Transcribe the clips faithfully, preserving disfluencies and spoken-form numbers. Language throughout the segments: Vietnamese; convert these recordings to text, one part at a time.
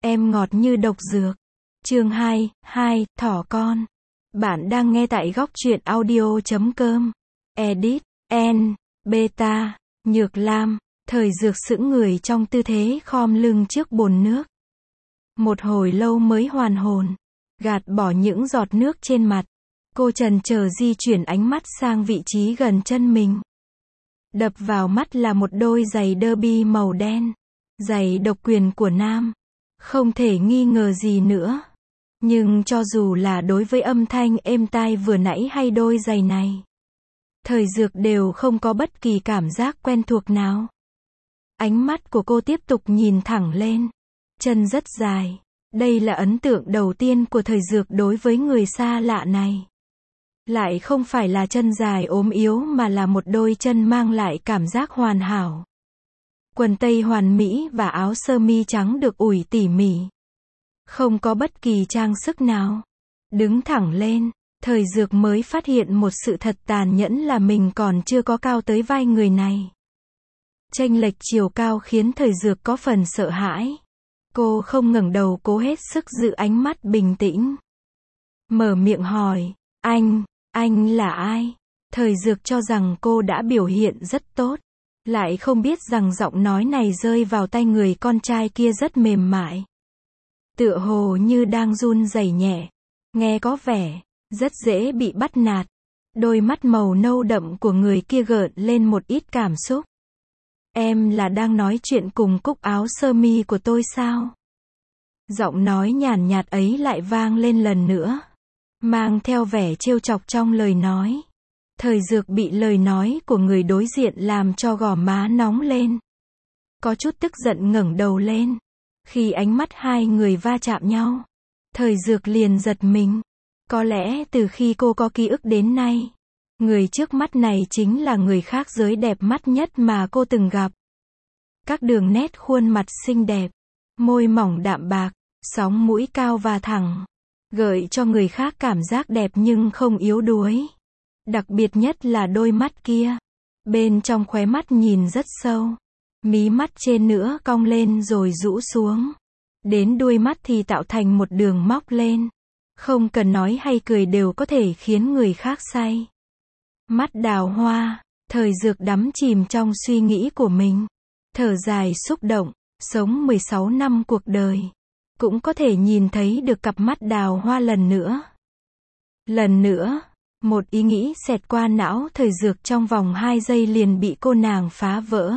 Em ngọt như độc dược. Chương hai, hai, thỏ con. Bạn đang nghe tại góc truyện audio chấm com. Edit, N, Beta, Nhược Lam. Thời Dược sững người trong tư thế khom lưng trước bồn nước. Một hồi lâu mới hoàn hồn. Gạt bỏ những giọt nước trên mặt. Cô chần chờ di chuyển ánh mắt sang vị trí gần chân mình. Đập vào mắt là một đôi giày derby màu đen. Giày độc quyền của nam. Không thể nghi ngờ gì nữa. Nhưng cho dù là đối với âm thanh êm tai vừa nãy hay đôi giày này, Thời Dược đều không có bất kỳ cảm giác quen thuộc nào. Ánh mắt của cô tiếp tục nhìn thẳng lên. Chân rất dài. Đây là ấn tượng đầu tiên của Thời Dược đối với người xa lạ này. Lại không phải là chân dài ốm yếu mà là một đôi chân mang lại cảm giác hoàn hảo. Quần tây hoàn mỹ và áo sơ mi trắng được ủi tỉ mỉ. Không có bất kỳ trang sức nào. Đứng thẳng lên, Thời Dược mới phát hiện một sự thật tàn nhẫn là mình còn chưa có cao tới vai người này. Chênh lệch chiều cao khiến Thời Dược có phần sợ hãi. Cô không ngẩng đầu, cố hết sức giữ ánh mắt bình tĩnh. Mở miệng hỏi, anh, anh là ai? Thời Dược cho rằng cô đã biểu hiện rất tốt. Lại không biết rằng giọng nói này rơi vào tay người con trai kia rất mềm mại. Tựa hồ như đang run rẩy nhẹ. Nghe có vẻ rất dễ bị bắt nạt. Đôi mắt màu nâu đậm của người kia gợn lên một ít cảm xúc. Em là đang nói chuyện cùng cúc áo sơ mi của tôi sao? Giọng nói nhàn nhạt ấy lại vang lên lần nữa. Mang theo vẻ trêu chọc trong lời nói. Thời Dược bị lời nói của người đối diện làm cho gò má nóng lên. Có chút tức giận ngẩng đầu lên. Khi ánh mắt hai người va chạm nhau, Thời Dược liền giật mình. Có lẽ từ khi cô có ký ức đến nay, người trước mắt này chính là người khác giới đẹp mắt nhất mà cô từng gặp. Các đường nét khuôn mặt xinh đẹp, môi mỏng đạm bạc, sóng mũi cao và thẳng, gợi cho người khác cảm giác đẹp nhưng không yếu đuối. Đặc biệt nhất là đôi mắt kia. Bên trong khóe mắt nhìn rất sâu. Mí mắt trên nữa cong lên rồi rũ xuống. Đến đuôi mắt thì tạo thành một đường móc lên. Không cần nói hay cười đều có thể khiến người khác say. Mắt đào hoa. Thời Dược đắm chìm trong suy nghĩ của mình. Thở dài xúc động. Sống mười sáu năm cuộc đời. Cũng có thể nhìn thấy được cặp mắt đào hoa lần nữa. Lần nữa. Một ý nghĩ xẹt qua não Thời Dược trong vòng hai giây liền bị cô nàng phá vỡ.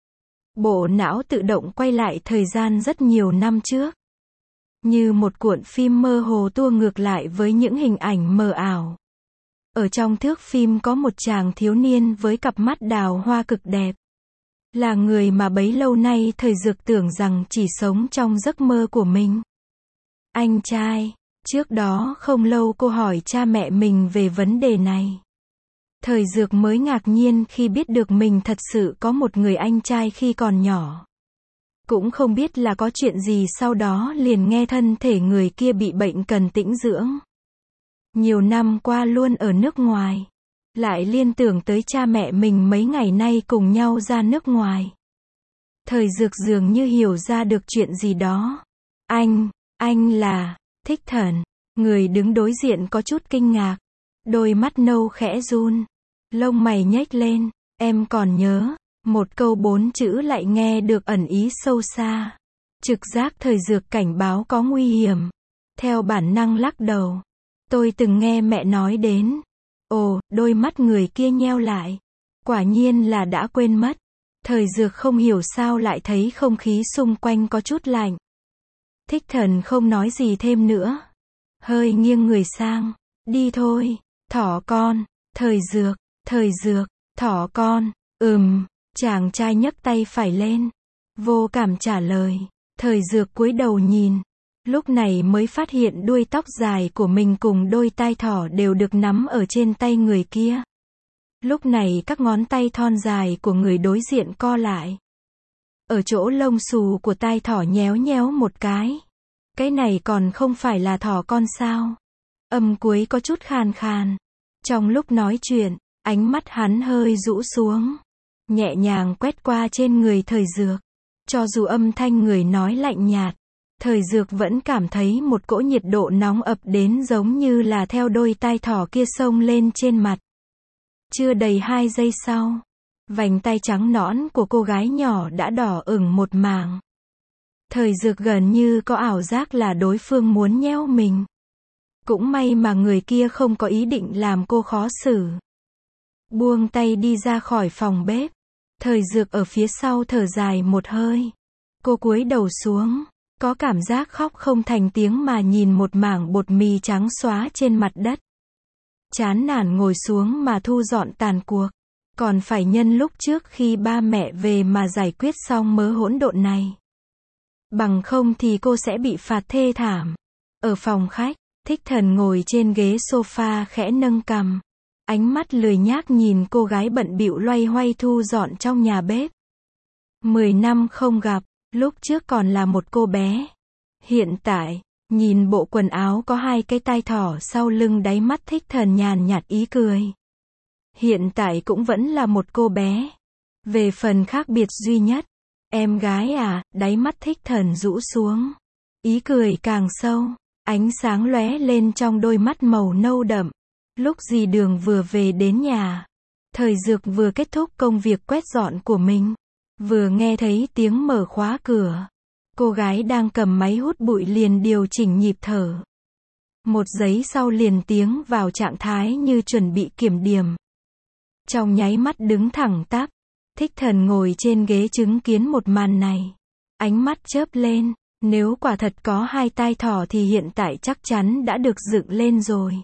Bộ não tự động quay lại thời gian rất nhiều năm trước. Như một cuộn phim mơ hồ tua ngược lại với những hình ảnh mờ ảo. Ở trong thước phim có một chàng thiếu niên với cặp mắt đào hoa cực đẹp. Là người mà bấy lâu nay Thời Dược tưởng rằng chỉ sống trong giấc mơ của mình. Anh trai. Trước đó không lâu cô hỏi cha mẹ mình về vấn đề này. Thời Dược mới ngạc nhiên khi biết được mình thật sự có một người anh trai khi còn nhỏ. Cũng không biết là có chuyện gì sau đó liền nghe thân thể người kia bị bệnh cần tĩnh dưỡng. Nhiều năm qua luôn ở nước ngoài. Lại liên tưởng tới cha mẹ mình mấy ngày nay cùng nhau ra nước ngoài. Thời Dược dường như hiểu ra được chuyện gì đó. Anh, anh là... Thích Thần. Người đứng đối diện có chút kinh ngạc. Đôi mắt nâu khẽ run. Lông mày nhếch lên. Em còn nhớ. Một câu bốn chữ lại nghe được ẩn ý sâu xa. Trực giác Thời Dược cảnh báo có nguy hiểm. Theo bản năng lắc đầu. Tôi từng nghe mẹ nói đến. Ồ, đôi mắt người kia nheo lại. Quả nhiên là đã quên mất. Thời Dược không hiểu sao lại thấy không khí xung quanh có chút lạnh. Thích Thần không nói gì thêm nữa. Hơi nghiêng người sang. Đi thôi. Thỏ con. Thời Dược. Thời Dược. Thỏ con. Ừm. Chàng trai nhấc tay phải lên. Vô cảm trả lời. Thời Dược cúi đầu nhìn. Lúc này mới phát hiện đuôi tóc dài của mình cùng đôi tai thỏ đều được nắm ở trên tay người kia. Lúc này các ngón tay thon dài của người đối diện co lại. Ở chỗ lông xù của tai thỏ nhéo nhéo một cái. Cái này còn không phải là thỏ con sao? Âm cuối có chút khàn khàn. Trong lúc nói chuyện, ánh mắt hắn hơi rũ xuống. Nhẹ nhàng quét qua trên người Thời Dược. Cho dù âm thanh người nói lạnh nhạt, Thời Dược vẫn cảm thấy một cỗ nhiệt độ nóng ập đến giống như là theo đôi tai thỏ kia xông lên trên mặt. Chưa đầy hai giây sau, vành tay trắng nõn của cô gái nhỏ đã đỏ ửng một mảng. Thời Dược gần như có ảo giác là đối phương muốn nhéo mình. Cũng may mà người kia không có ý định làm cô khó xử. Buông tay đi ra khỏi phòng bếp. Thời Dược ở phía sau thở dài một hơi. Cô cúi đầu xuống, có cảm giác khóc không thành tiếng mà nhìn một mảng bột mì trắng xóa trên mặt đất. Chán nản ngồi xuống mà thu dọn tàn cuộc. Còn phải nhân lúc trước khi ba mẹ về mà giải quyết xong mớ hỗn độn này. Bằng không thì cô sẽ bị phạt thê thảm. Ở phòng khách, Thích Thần ngồi trên ghế sofa khẽ nâng cằm. Ánh mắt lười nhác nhìn cô gái bận bịu loay hoay thu dọn trong nhà bếp. Mười năm không gặp, lúc trước còn là một cô bé. Hiện tại, nhìn bộ quần áo có hai cái tai thỏ sau lưng, đáy mắt Thích Thần nhàn nhạt ý cười. Hiện tại cũng vẫn là một cô bé. Về phần khác biệt duy nhất, em gái à, đáy mắt Thích Thần rũ xuống. Ý cười càng sâu, ánh sáng lóe lên trong đôi mắt màu nâu đậm. Lúc dì Đường vừa về đến nhà, Thời Dược vừa kết thúc công việc quét dọn của mình, vừa nghe thấy tiếng mở khóa cửa. Cô gái đang cầm máy hút bụi liền điều chỉnh nhịp thở. Một giây sau liền tiến vào trạng thái như chuẩn bị kiểm điểm. Trong nháy mắt đứng thẳng tắp, Thích Thần ngồi trên ghế chứng kiến một màn này. Ánh mắt chớp lên, nếu quả thật có hai tai thỏ thì hiện tại chắc chắn đã được dựng lên rồi.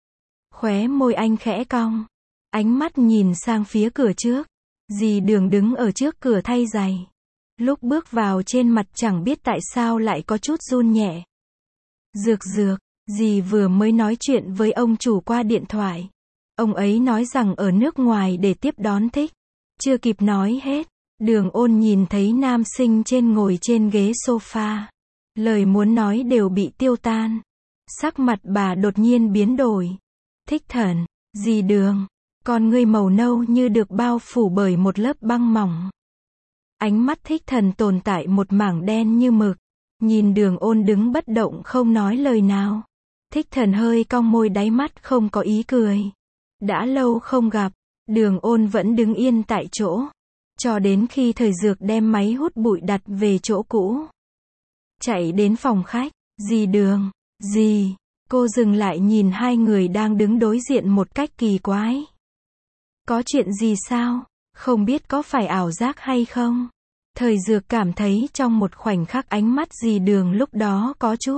Khóe môi anh khẽ cong, ánh mắt nhìn sang phía cửa trước. Dì Đường đứng ở trước cửa thay giày. Lúc bước vào trên mặt chẳng biết tại sao lại có chút run nhẹ. Dược Dược, dì vừa mới nói chuyện với ông chủ qua điện thoại. Ông ấy nói rằng ở nước ngoài để tiếp đón Thích. Chưa kịp nói hết, Đường Ôn nhìn thấy nam sinh trên ngồi trên ghế sofa. Lời muốn nói đều bị tiêu tan. Sắc mặt bà đột nhiên biến đổi. Thích Thần, dì Đường, con ngươi màu nâu như được bao phủ bởi một lớp băng mỏng. Ánh mắt Thích Thần tồn tại một mảng đen như mực. Nhìn Đường Ôn đứng bất động không nói lời nào. Thích Thần hơi cong môi, đáy mắt không có ý cười. Đã lâu không gặp, Đường Ôn vẫn đứng yên tại chỗ. Cho đến khi Thời Dược đem máy hút bụi đặt về chỗ cũ. Chạy đến phòng khách, dì Đường, dì. Cô dừng lại nhìn hai người đang đứng đối diện một cách kỳ quái. Có chuyện gì sao? Không biết có phải ảo giác hay không? Thời Dược cảm thấy trong một khoảnh khắc ánh mắt dì Đường lúc đó có chút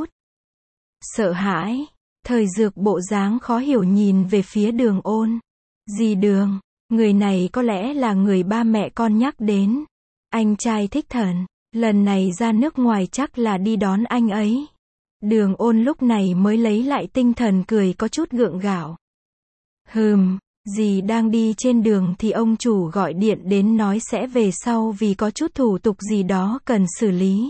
sợ hãi. Thời Dược bộ dáng khó hiểu nhìn về phía Đường Ôn. Dì Đường, người này có lẽ là người ba mẹ con nhắc đến. Anh trai Thích Thần, lần này ra nước ngoài chắc là đi đón anh ấy. Đường Ôn lúc này mới lấy lại tinh thần, cười có chút gượng gạo. Hừm, dì đang đi trên đường thì ông chủ gọi điện đến nói sẽ về sau vì có chút thủ tục gì đó cần xử lý.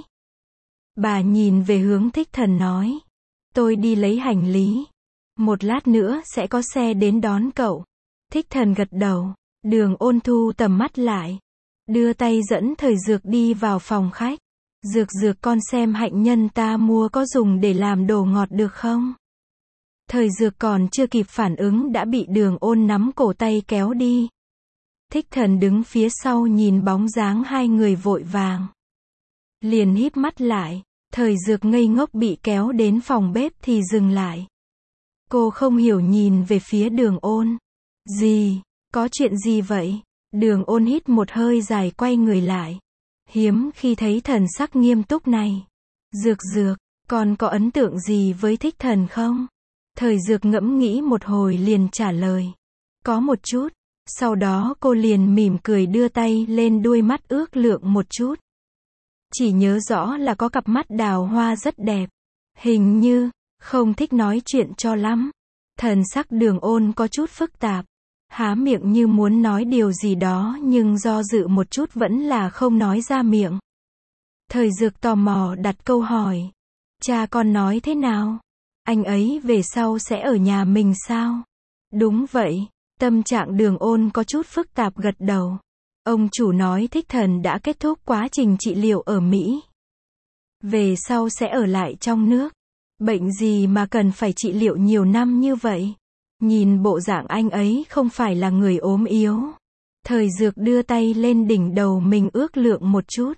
Bà nhìn về hướng Thích Thần nói. Tôi đi lấy hành lý. Một lát nữa sẽ có xe đến đón cậu. Thích Thần gật đầu. Đường Ôn thu tầm mắt lại. Đưa tay dẫn Thời Dược đi vào phòng khách. Dược Dược, con xem hạnh nhân ta mua có dùng để làm đồ ngọt được không? Thời Dược còn chưa kịp phản ứng đã bị Đường Ôn nắm cổ tay kéo đi. Thích Thần đứng phía sau nhìn bóng dáng hai người vội vàng. Liền híp mắt lại. Thời Dược ngây ngốc bị kéo đến phòng bếp thì dừng lại. Cô không hiểu nhìn về phía Đường Ôn. Gì? Có chuyện gì vậy? Đường Ôn hít một hơi dài quay người lại. Hiếm khi thấy thần sắc nghiêm túc này. Dược Dược, con có ấn tượng gì với Thích Thần không? Thời Dược ngẫm nghĩ một hồi liền trả lời. Có một chút. Sau đó cô liền mỉm cười đưa tay lên đuôi mắt ước lượng một chút. Chỉ nhớ rõ là có cặp mắt đào hoa rất đẹp. Hình như, không thích nói chuyện cho lắm. Thần sắc Đường Ôn có chút phức tạp. Há miệng như muốn nói điều gì đó nhưng do dự một chút vẫn là không nói ra miệng. Thời Dược tò mò đặt câu hỏi. Cha con nói thế nào? Anh ấy về sau sẽ ở nhà mình sao? Đúng vậy. Tâm trạng Đường Ôn có chút phức tạp gật đầu. Ông chủ nói Thích Thần đã kết thúc quá trình trị liệu ở Mỹ. Về sau sẽ ở lại trong nước. Bệnh gì mà cần phải trị liệu nhiều năm như vậy? Nhìn bộ dạng anh ấy không phải là người ốm yếu. Thời Dược đưa tay lên đỉnh đầu mình ước lượng một chút.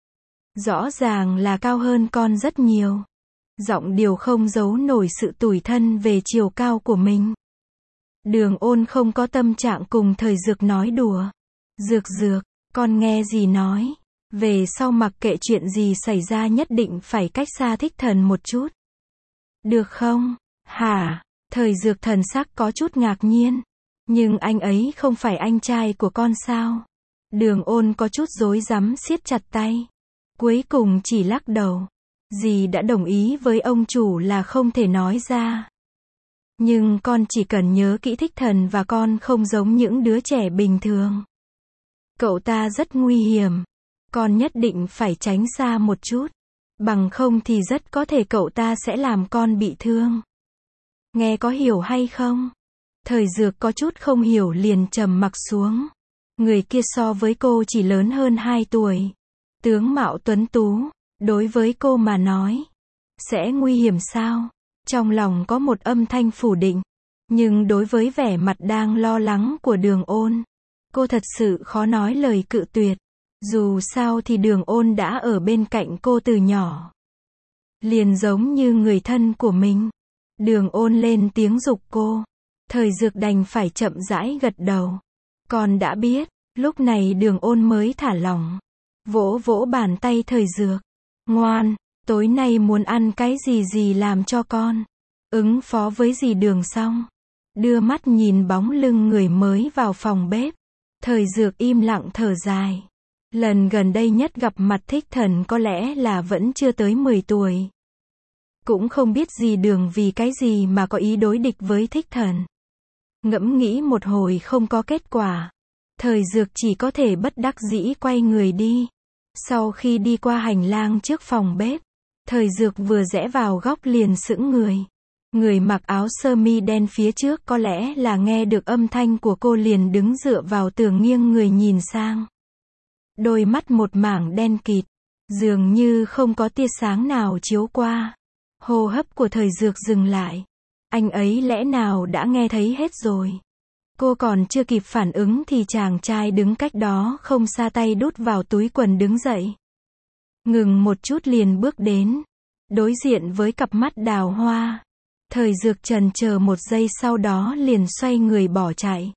Rõ ràng là cao hơn con rất nhiều. Giọng điệu không giấu nổi sự tủi thân về chiều cao của mình. Đường Ôn không có tâm trạng cùng Thời Dược nói đùa. Dược Dược, con nghe gì nói. Về sau mặc kệ chuyện gì xảy ra nhất định phải cách xa Thích Thần một chút. Được không? Hả? Thời Dược thần sắc có chút ngạc nhiên. Nhưng anh ấy không phải anh trai của con sao? Đường Ôn có chút rối rắm siết chặt tay. Cuối cùng chỉ lắc đầu. Dì đã đồng ý với ông chủ là không thể nói ra. Nhưng con chỉ cần nhớ kỹ Thích Thần và con không giống những đứa trẻ bình thường. Cậu ta rất nguy hiểm. Con nhất định phải tránh xa một chút. Bằng không thì rất có thể cậu ta sẽ làm con bị thương. Nghe có hiểu hay không? Thời Dược có chút không hiểu liền trầm mặc xuống. Người kia so với cô chỉ lớn hơn hai tuổi. Tướng mạo tuấn tú. Đối với cô mà nói. Sẽ nguy hiểm sao? Trong lòng có một âm thanh phủ định. Nhưng đối với vẻ mặt đang lo lắng của Đường Ôn. Cô thật sự khó nói lời cự tuyệt. Dù sao thì Đường Ôn đã ở bên cạnh cô từ nhỏ. Liền giống như người thân của mình. Đường Ôn lên tiếng giục cô. Thời Dược đành phải chậm rãi gật đầu. Con đã biết. Lúc này Đường Ôn mới thả lỏng. Vỗ vỗ bàn tay Thời Dược. Ngoan, tối nay muốn ăn cái gì gì làm cho con. Ứng phó với dì Đường xong. Đưa mắt nhìn bóng lưng người mới vào phòng bếp. Thời Dược im lặng thở dài. Lần gần đây nhất gặp mặt Thích Thần có lẽ là vẫn chưa tới mười tuổi. Cũng không biết dì Đường vì cái gì mà có ý đối địch với Thích Thần. Ngẫm nghĩ một hồi không có kết quả. Thời Dược chỉ có thể bất đắc dĩ quay người đi. Sau khi đi qua hành lang trước phòng bếp, Thời Dược vừa rẽ vào góc liền sững người. Người mặc áo sơ mi đen phía trước có lẽ là nghe được âm thanh của cô liền đứng dựa vào tường nghiêng người nhìn sang. Đôi mắt một mảng đen kịt, dường như không có tia sáng nào chiếu qua. Hô hấp của Thời Dược dừng lại. Anh ấy lẽ nào đã nghe thấy hết rồi. Cô còn chưa kịp phản ứng thì chàng trai đứng cách đó không xa tay đút vào túi quần đứng dậy. Ngừng một chút liền bước đến. Đối diện với cặp mắt đào hoa. Thời Dược chần chờ một giây sau đó liền xoay người bỏ chạy.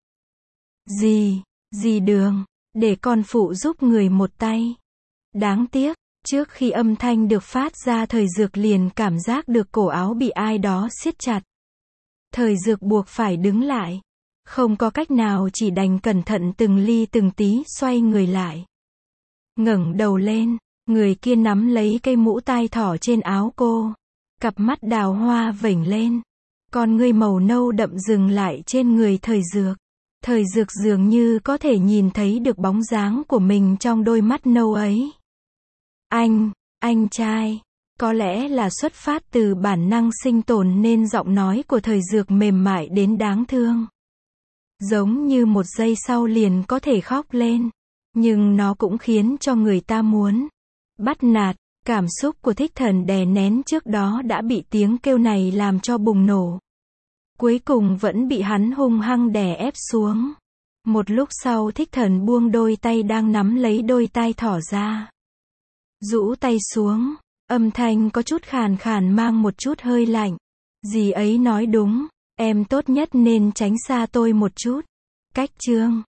Dì, dì Đường, để con phụ giúp người một tay. Đáng tiếc, trước khi âm thanh được phát ra Thời Dược liền cảm giác được cổ áo bị ai đó siết chặt. Thời Dược buộc phải đứng lại. Không có cách nào chỉ đành cẩn thận từng ly từng tí xoay người lại. Ngẩng đầu lên, người kia nắm lấy cây mũ tai thỏ trên áo cô. Cặp mắt đào hoa vểnh lên. Con ngươi màu nâu đậm dừng lại trên người Thời Dược. Thời Dược dường như có thể nhìn thấy được bóng dáng của mình trong đôi mắt nâu ấy. Anh, anh trai. Có lẽ là xuất phát từ bản năng sinh tồn nên giọng nói của Thời Dược mềm mại đến đáng thương. Giống như một giây sau liền có thể khóc lên. Nhưng nó cũng khiến cho người ta muốn bắt nạt. Cảm xúc của Thích Thần đè nén trước đó đã bị tiếng kêu này làm cho bùng nổ. Cuối cùng vẫn bị hắn hung hăng đè ép xuống. Một lúc sau Thích Thần buông đôi tay đang nắm lấy đôi tai thỏ ra. Rũ tay xuống, âm thanh có chút khàn khàn mang một chút hơi lạnh. Dì ấy nói đúng, em tốt nhất nên tránh xa tôi một chút. Cách chương